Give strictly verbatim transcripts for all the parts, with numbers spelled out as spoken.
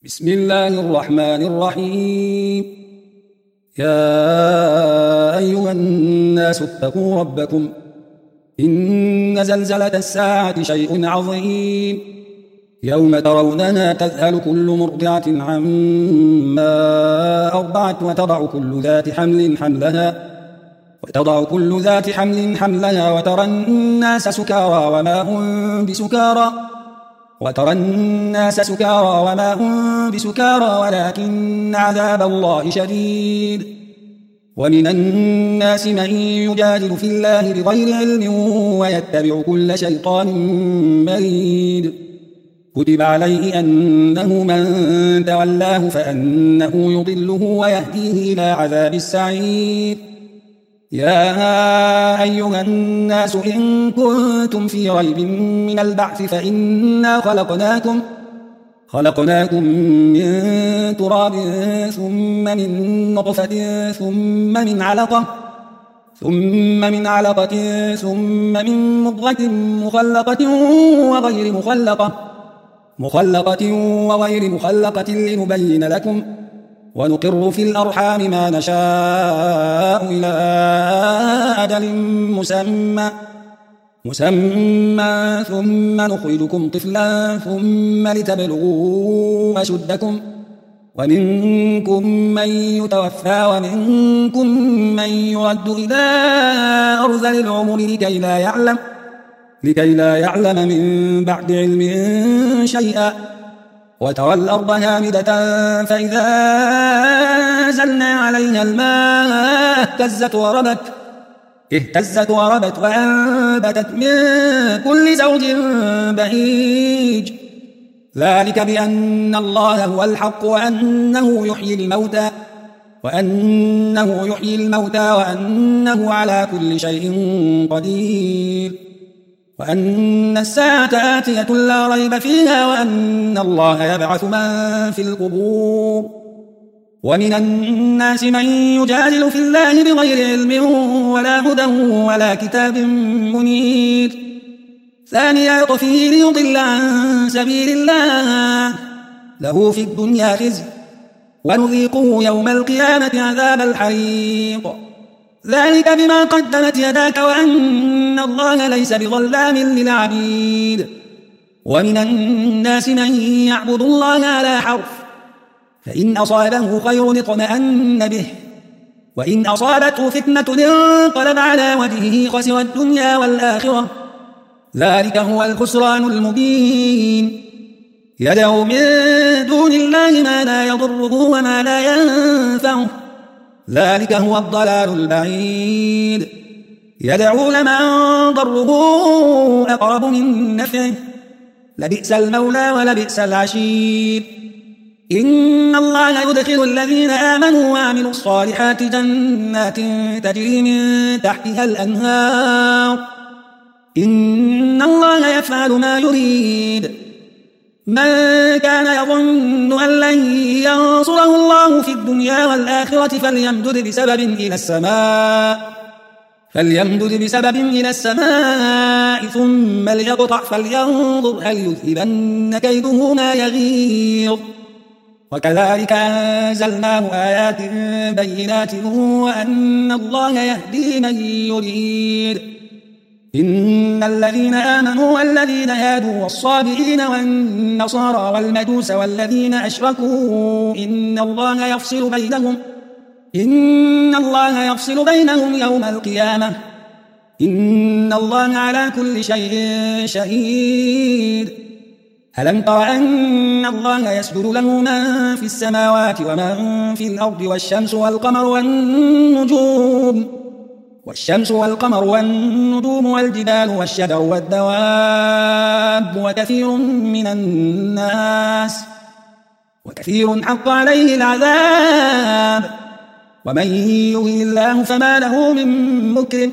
بسم الله الرحمن الرحيم. يا أيها الناس اتقوا ربكم إن زلزلة الساعة شيء عظيم يوم ترونها تذهل كل مرضعة عما أرضعت وتضع كل ذات حمل حملها وتضع كل ذات حمل حملها وترى الناس سكارى وما هم بسكارى وترى الناس سكارى وما هم بسكارى ولكن عذاب الله شديد. ومن الناس من يجادل في الله بغير علم ويتبع كل شيطان مريد. كتب عليه أنه من تولاه فأنه يضله ويهديه إلى عذاب السعير. يا أيها الناس إن كنتم في ريب من البعث فإنا خلقناكم خلقناكم من تراب ثم من نطفة ثم من علقة ثم من علقة ثم من مضغة مخلقة وغير مخلقة مخلقة وغير مخلقة لنبين لكم ونقر في الأرحام ما نشاء إلى أجل مسمى مسمى ثم نخرجكم طفلا ثم لتبلغوا أشدكم ومنكم من يتوفى ومنكم من يرد إلى أرذل العمر لكي لا يعلم لكي لا يعلم من بعد علم شيئا. وترى الأرض هامدة فإذا أنزلنا عليها الماء اهتزت وربت اهتزت وربت وأنبتت من كل زوج بهيج. ذلك بأن الله هو الحق وأنه يحيي الموتى وأنه يحيي الموتى وأنه على كل شيء قدير وأن الساعة آتية لا ريب فيها وأن الله يبعث من في القبور. ومن الناس من يجادل في الله بغير علم ولا هدى ولا كتاب منير. ثاني عطفه ليضل عن سبيل الله له في الدنيا خزي ونذيقه يوم القيامة عذاب الحريق. ذلك بما قدمت يداك وأن الله ليس بظلام للعبيد. ومن الناس من يعبد الله على حرف فإن أصابه خير اطمأن به وإن أصابته فتنة انقلب على وجهه خسر الدنيا والآخرة. ذلك هو الخسران المبين. يدعو من دون الله ما لا يضره وما لا ينفعه ذلك هو الضلال البعيد. يدعو لمن ضره أقرب من نفعه لبئس المولى ولبئس العشير. إن الله يدخل الذين آمنوا وعملوا الصالحات جنات تجري من تحتها الأنهار إن الله يفعل ما يريد. من كان يظن أن لن ينصره الله في الدنيا والآخرة فليمدد بسبب إلى السماء فليمدد بسبب إلى السماء ثم ليقطع فلينظر هل يذهبن كيده ما يغيظ. وكذلك أنزلناه آيات بينات وأن الله يهدي من يريد. إن الذين آمنوا والذين هادوا والصابئين والنصارى والمجوس والذين أشركوا إن الله يفصل بينهم إن الله يفصل بينهم يوم القيامة إن الله على كل شيء شهيد. ألم تر أن الله يسجد له من في السماوات ومن في الأرض والشمس والقمر والنجوم والشمس والقمر والنجوم والجبال والشجر والدواب وكثير من الناس وكثير حق عليه العذاب ومن يهن الله فما له من مكرم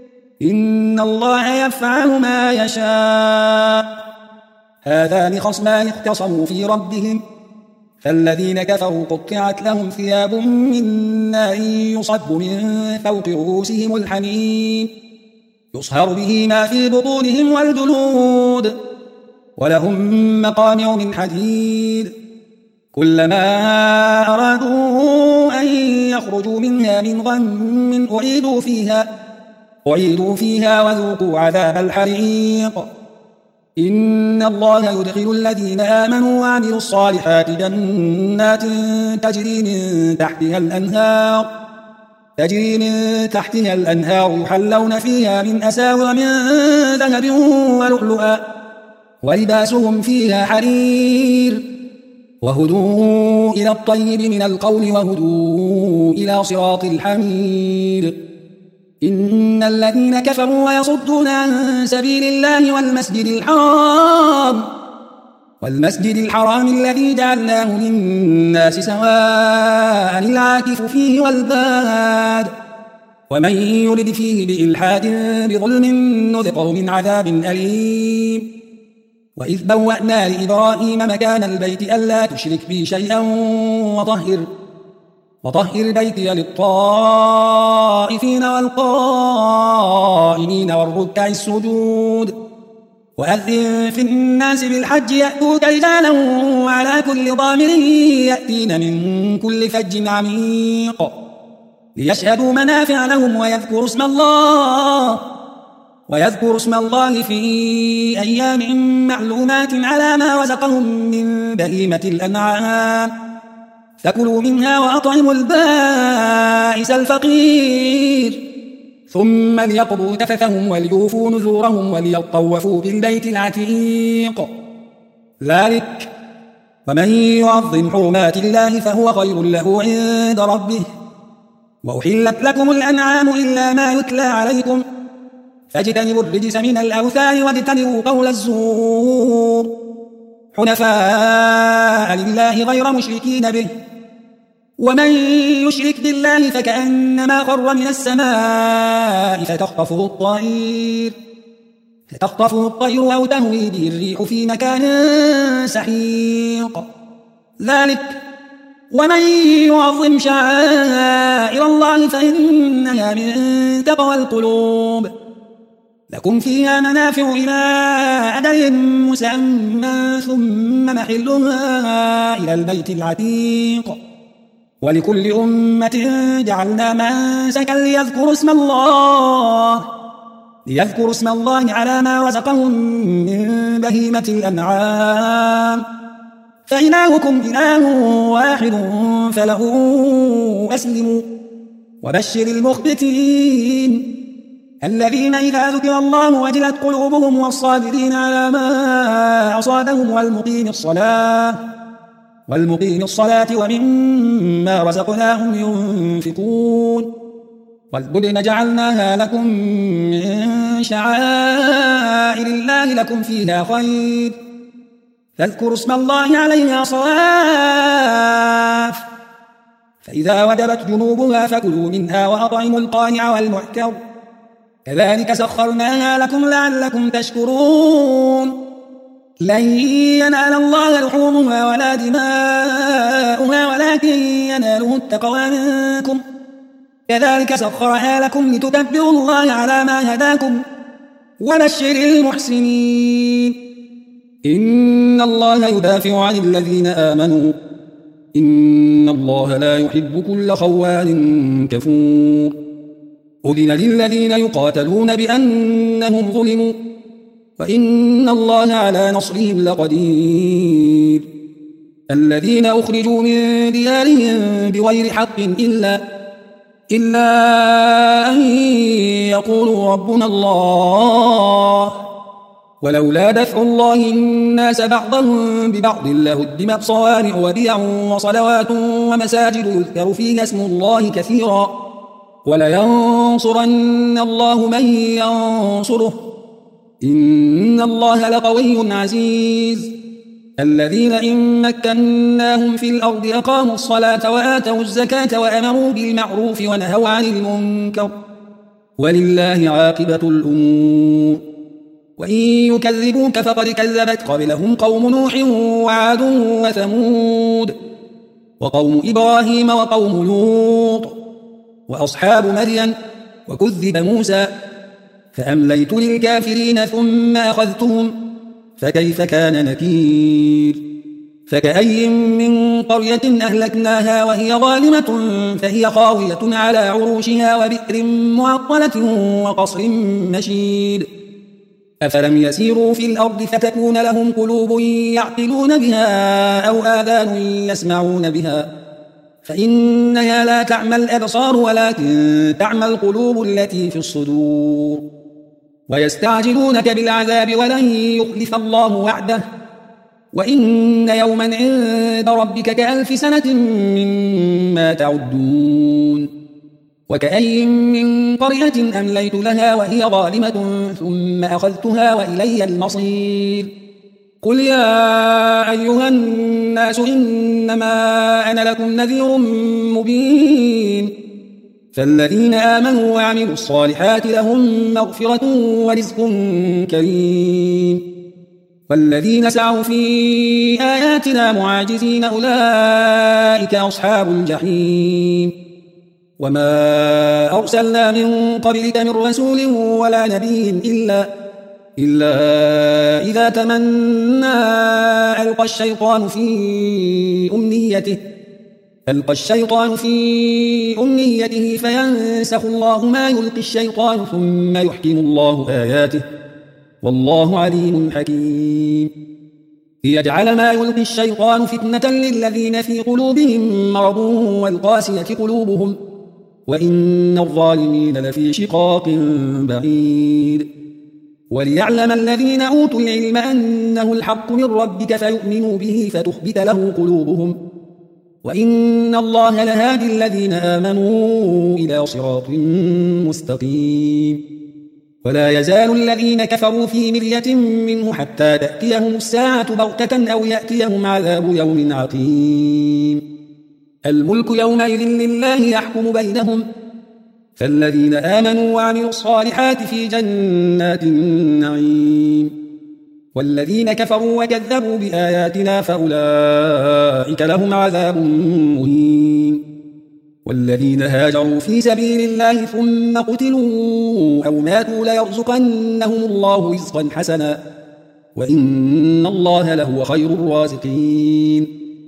إن الله يفعل ما يشاء. هذان خصمان اختصموا في ربهم فالذين كفروا قطعت لهم ثياب من نار يصب من فوق رؤوسهم الحميم يصهر به ما في بطونهم والجلود ولهم مقامع من حديد كلما أرادوا أن يخرجوا منها من غم أعيدوا فيها, أعيدوا فيها وذوقوا عذاب الحريق. إن الله يدخل الذين آمنوا وعملوا الصالحات جنات تجري من تحتها الأنهار تجري من تحتها الأنهار يحلون فيها من أساور من ذهب ولؤلؤا ولباسهم فيها حرير وهدوا إلى الطيب من القول وهدوا إلى صراط الحميد. إن الذين كفروا ويصدون عن سبيل الله والمسجد الحرام والمسجد الحرام الذي جعلناه للناس سواء العاكف فيه والباد ومن يرد فيه بإلحاد بظلم نذقه من عذاب أليم. وإذ بوأنا لإبراهيم مكان البيت ألا تشرك بي شيئا وطهر وطهر بيتي للطائفين والقائمين والركع السجود وأذن في الناس بالحج يأتوك رجالا وعلى كل ضامر يأتين من كل فج عميق ليشهدوا منافع لهم ويذكروا اسم الله ويذكروا اسم الله في أيام معلومات على ما رزقهم من بهيمة الأنعام فكلوا منها وأطعموا البائس الفقير ثم ليقضوا تفثهم وليوفوا نذورهم وليطوفوا بالبيت العتيق. ذلك ومن يعظم حرمات الله فهو خير له عند ربه. وأحلت لكم الأنعام إلا ما يتلى عليكم فاجتنبوا الرجس من الأوثان واجتنبوا قول الزور حنفاء لله غير مشركين به ومن يشرك بالله فكأنما خر من السماء فتخطفه الطير فتخطفه الطير أو تهوي به الريح في مكان سحيق. ذلك ومن يعظم شعائر الله فإنها من تقوى القلوب. لكم فيها منافع إلى أجل مسمى ثم محلها إلى البيت العتيق. ولكل أمة جعلنا منسكا ليذكروا اسم الله ليذكروا اسم الله على ما رزقهم من بهيمة الأنعام فإلهكم إله واحد فله أسلموا. وبشر المخبتين الذين إذا ذكر الله وجلت قلوبهم والصابرين على ما أصابهم والمقيم الصلاة والمقيم الصلاة ومما رزقناهم ينفقون. والبدن جعلناها لكم من شعائر الله لكم فيها خير فاذكروا اسم الله عليها صواف فإذا وجبت جنوبها فكلوا منها وأطعموا القانع والمعتر كذلك سخرناها لكم لعلكم تشكرون. لن ينال الله لحومها ولا دماؤها ولكن يناله التقوى منكم كذلك سخرها لكم لتكبروا الله على ما هداكم وبشر المحسنين. إن الله يدافع عن الذين آمنوا إن الله لا يحب كل خوان كفور. أذن للذين يقاتلون بأنهم ظلموا وإن الله على نصرهم لقدير. الذين أخرجوا من ديارهم بغير حق إلا إلا أن يقولوا ربنا الله ولولا دفع الله الناس بعضهم ببعض لهدمت صوامع وبيع وصلوات ومساجد يذكر فيها اسم الله كثيرا ولينصرن الله من ينصره إن الله لقوي عزيز. الذين إن مكناهم في الأرض أقاموا الصلاة وآتوا الزكاة وأمروا بالمعروف ونهوا عن المنكر ولله عاقبة الأمور. وإن يكذبوك فقد كذبت قبلهم قوم نوح وعاد وثمود وقوم إبراهيم وقوم لوط وأصحاب مدين وكذب موسى فأمليت للكافرين ثم أخذتهم فكيف كان نكير. فكأي من قرية أهلكناها وهي ظالمة فهي خاوية على عروشها وبئر معطلة وقصر مشيد أفلم يسيروا في الأرض فتكون لهم قلوب يعقلون بها أو آذان يسمعون بها فإنها لا تعمى الأبصار ولكن تعمى القلوب التي في الصدور ويستعجلونك بالعذاب ولن يخلف الله وعده وإن يوما عند ربك كألف سنة مما تعدون وكأي من قرية أمليت لها وهي ظالمة ثم أخذتها وإلي المصير قل يا أيها الناس إنما أنا لكم نذير مبين فالذين آمنوا وعملوا الصالحات لهم مغفرة ورزق كريم والذين سعوا في آياتنا معاجزين أولئك أصحاب الجحيم وما أرسلنا من قبلك من رسول ولا نبي إلا, إلا إذا تمنى ألقى الشيطان في أمنيته ألقى الشيطان في أمنيته فينسخ الله ما يلقي الشيطان ثم يحكم الله آياته والله عليم حكيم ليجعل ما يلقي الشيطان فتنة للذين في قلوبهم مرض والقاسية قلوبهم وإن الظالمين لفي شقاق بعيد وليعلم الذين أوتوا العلم أنه الحق من ربك فيؤمنوا به فتخبت له قلوبهم وإن الله لهادي الذين آمنوا إلى صراط مستقيم ولا يزال الذين كفروا في مرية منه حتى تأتيهم الساعة بغتة أو يأتيهم عذاب يوم عقيم الملك يومئذ لله يحكم بينهم فالذين آمنوا وعملوا الصالحات في جنات النعيم والذين كفروا وكذبوا بآياتنا فأولئك لهم عذاب مهين والذين هاجروا في سبيل الله ثم قتلوا أو ماتوا ليرزقنهم الله رزقا حسنا وإن الله لهو خير الرازقين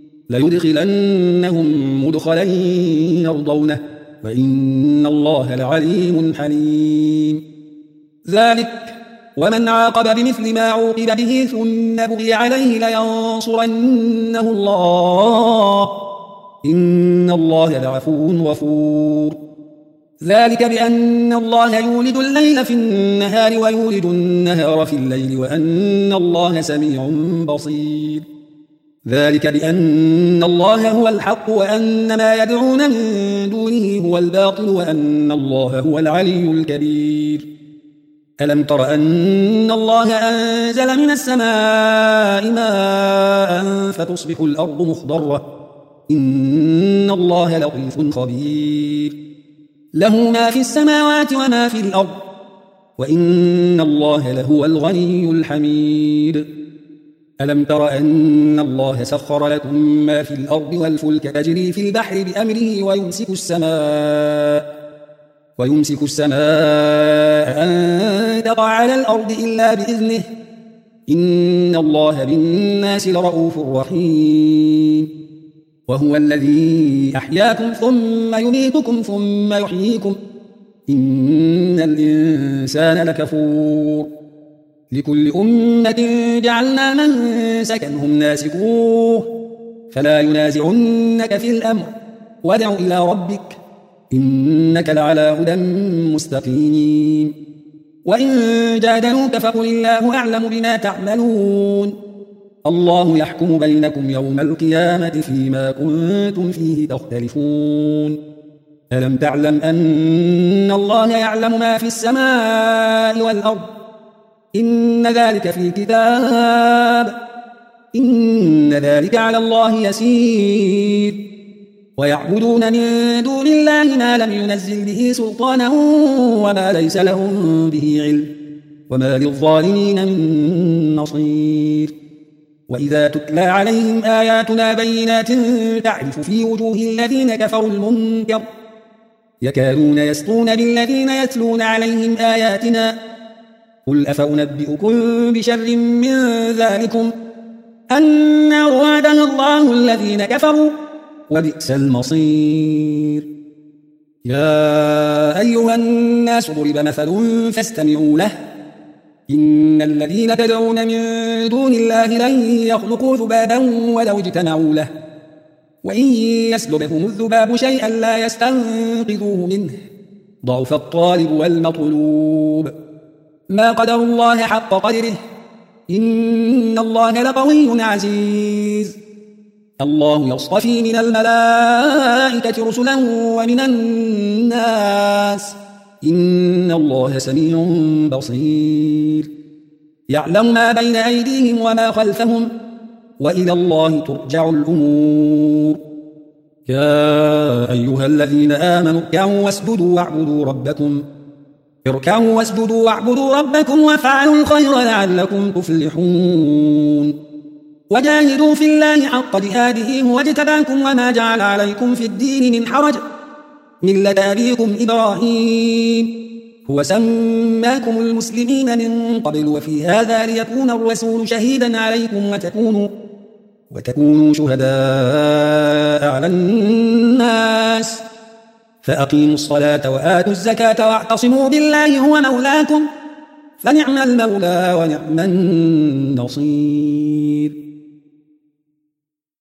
ليدخلنهم مدخلا يرضونه وإن الله لعليم حليم ذلك ومن عاقب بمثل ما عوقب به ثم بغي عليه لينصرنه الله إن الله لعفو غفور ذلك بأن الله يولد الليل في النهار ويولد النهار في الليل وأن الله سميع بصير ذلك بأن الله هو الحق وأن ما يدعون من دونه هو الباطل وأن الله هو العلي الكبير ألم تر أن الله أنزل من السماء ماء فتصبح الأرض مخضرة إن الله لطيف خبير له ما في السماوات وما في الأرض وإن الله لهو الغني الحميد ألم تر أن الله سخر لكم ما في الأرض والفلك تجري في البحر بأمره ويمسك السماء ويمسك السماء أن تقع على الأرض إلا بإذنه إن الله بالناس لرؤوف رحيم وهو الذي أحياكم ثم يميتكم ثم يحييكم إن الإنسان لكفور لكل أمة جعلنا منسكا هم ناسكوه فلا ينازعنك في الأمر وادع إلى ربك إنك لعلى هدى مستقيم وإن جادلوك فقل الله أعلم بما تعملون الله يحكم بينكم يوم القيامة فيما كنتم فيه تختلفون ألم تعلم أن الله يعلم ما في السماء والأرض إن ذلك في كتاب إن ذلك على الله يسير ويعبدون من دون الله ما لم ينزل به سلطانا وما ليس لهم به علم وما للظالمين من نصير وإذا تتلى عليهم آياتنا بينات تعرف في وجوه الذين كفروا المنكر يكادون يسطون بالذين يتلون عليهم آياتنا قل أفأنبئكم بشر من ذلكم النار وعدها الله الذين كفروا وبئس المصير. يا أيها الناس ضرب مثل فاستمعوا له إن الذين تدعون من دون الله لن يخلقوا ذبابا ولو اجتمعوا له وإن يسلبهم الذباب شيئا لا يستنقذوه منه ضعف الطالب والمطلوب ما قدر الله حق قدره إن الله لقوي عزيز. الله يصطفي من الملائكة رسلا ومن الناس إن الله سميع بصير. يعلم ما بين أيديهم وما خلفهم وإلى الله ترجع الأمور. يا أيها الذين آمنوا اركعوا واسجدوا واعبدوا ربكم اركعوا واسجدوا واعبدوا ربكم وافعلوا الخير لعلكم تفلحون. وجاهدوا في الله حق جهاده هو اجتباكم وما جعل عليكم في الدين من حرج ملة أبيكم إبراهيم هو سماكم المسلمين من قبل وفي هذا ليكون الرسول شهيدا عليكم وتكونوا, وتكونوا شهداء على الناس فأقيموا الصلاة وآتوا الزكاة واعتصموا بالله هو مولاكم فنعم المولى ونعم النصير.